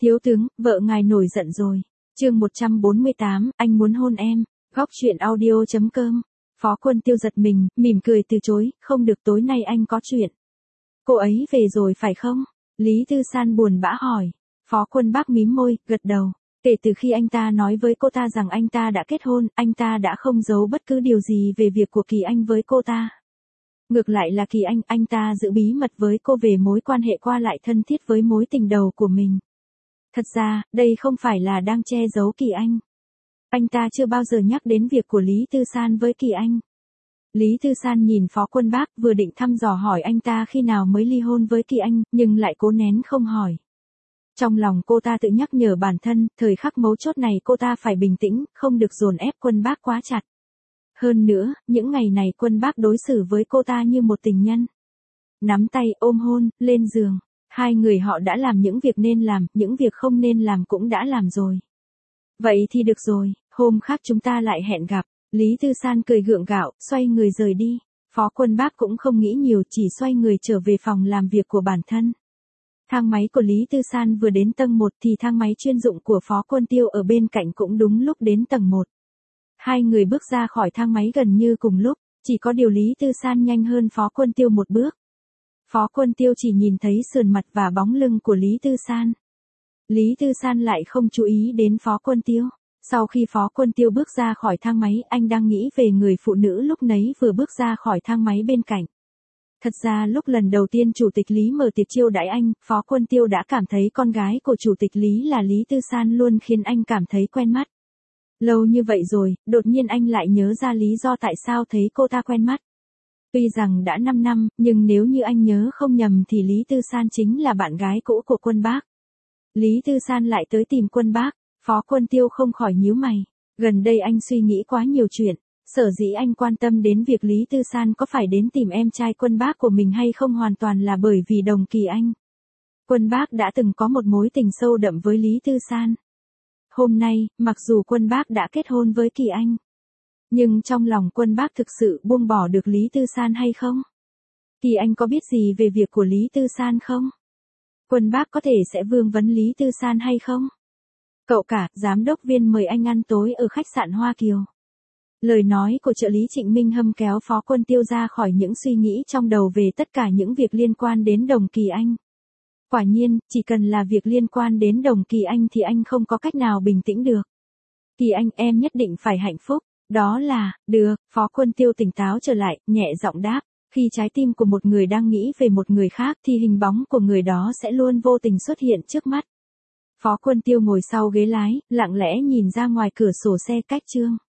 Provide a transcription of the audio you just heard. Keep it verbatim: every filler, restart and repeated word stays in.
Thiếu tướng, vợ ngài nổi giận rồi. Chương một trăm bốn mươi tám, anh muốn hôn em. Góc truyện audio chấm com. Phó Quân Tiêu giật mình, mỉm cười từ chối, không được, tối nay anh có chuyện. Cô ấy về rồi phải không? Lý Tư San buồn bã hỏi. Phó Quân Bác mím môi, gật đầu. Kể từ khi anh ta nói với cô ta rằng anh ta đã kết hôn, anh ta đã không giấu bất cứ điều gì về việc của Kỳ Anh với cô ta. Ngược lại là Kỳ Anh, anh ta giữ bí mật với cô về mối quan hệ qua lại thân thiết với mối tình đầu của mình. Thật ra, đây không phải là đang che giấu Kỳ Anh. Anh ta chưa bao giờ nhắc đến việc của Lý Tư San với Kỳ Anh. Lý Tư San nhìn Phó Quân Bác, vừa định thăm dò hỏi anh ta khi nào mới ly hôn với Kỳ Anh, nhưng lại cố nén không hỏi. Trong lòng cô ta tự nhắc nhở bản thân, thời khắc mấu chốt này cô ta phải bình tĩnh, không được dồn ép Quân Bác quá chặt. Hơn nữa, những ngày này Quân Bác đối xử với cô ta như một tình nhân. Nắm tay, ôm hôn, lên giường. Hai người họ đã làm những việc nên làm, những việc không nên làm cũng đã làm rồi. Vậy thì được rồi, hôm khác chúng ta lại hẹn gặp. Lý Tư San cười gượng gạo, xoay người rời đi. Phó Quân Bác cũng không nghĩ nhiều, chỉ xoay người trở về phòng làm việc của bản thân. Thang máy của Lý Tư San vừa đến tầng một thì thang máy chuyên dụng của Phó Quân Tiêu ở bên cạnh cũng đúng lúc đến tầng một. Hai người bước ra khỏi thang máy gần như cùng lúc, chỉ có điều Lý Tư San nhanh hơn Phó Quân Tiêu một bước. Phó Quân Tiêu chỉ nhìn thấy sườn mặt và bóng lưng của Lý Tư San. Lý Tư San lại không chú ý đến Phó Quân Tiêu. Sau khi Phó Quân Tiêu bước ra khỏi thang máy, anh đang nghĩ về người phụ nữ lúc nấy vừa bước ra khỏi thang máy bên cạnh. Thật ra lúc lần đầu tiên Chủ tịch Lý mở tiệc chiêu đãi anh, Phó Quân Tiêu đã cảm thấy con gái của Chủ tịch Lý là Lý Tư San luôn khiến anh cảm thấy quen mắt. Lâu như vậy rồi, đột nhiên anh lại nhớ ra lý do tại sao thấy cô ta quen mắt. Tuy rằng đã năm năm, nhưng nếu như anh nhớ không nhầm thì Lý Tư San chính là bạn gái cũ của Quân Bác. Lý Tư San lại tới tìm Quân Bác, Phó Quân Tiêu không khỏi nhíu mày. Gần đây anh suy nghĩ quá nhiều chuyện, sở dĩ anh quan tâm đến việc Lý Tư San có phải đến tìm em trai Quân Bác của mình hay không hoàn toàn là bởi vì đồng Kỳ Anh. Quân Bác đã từng có một mối tình sâu đậm với Lý Tư San. Hôm nay, mặc dù Quân Bác đã kết hôn với Kỳ Anh, nhưng trong lòng Quân Bác thực sự buông bỏ được Lý Tư San hay không? Kỳ Anh có biết gì về việc của Lý Tư San không? Quân Bác có thể sẽ vương vấn Lý Tư San hay không? Cậu cả, giám đốc Viên mời anh ăn tối ở khách sạn Hoa Kiều. Lời nói của trợ lý Trịnh Minh Hâm kéo Phó Quân Tiêu ra khỏi những suy nghĩ trong đầu về tất cả những việc liên quan đến đồng Kỳ Anh. Quả nhiên, chỉ cần là việc liên quan đến đồng Kỳ Anh thì anh không có cách nào bình tĩnh được. Kỳ Anh, em nhất định phải hạnh phúc. Đó là, được, Phó Quân Tiêu tỉnh táo trở lại, nhẹ giọng đáp. Khi trái tim của một người đang nghĩ về một người khác thì hình bóng của người đó sẽ luôn vô tình xuất hiện trước mắt. Phó Quân Tiêu ngồi sau ghế lái, lặng lẽ nhìn ra ngoài cửa sổ xe cách Trương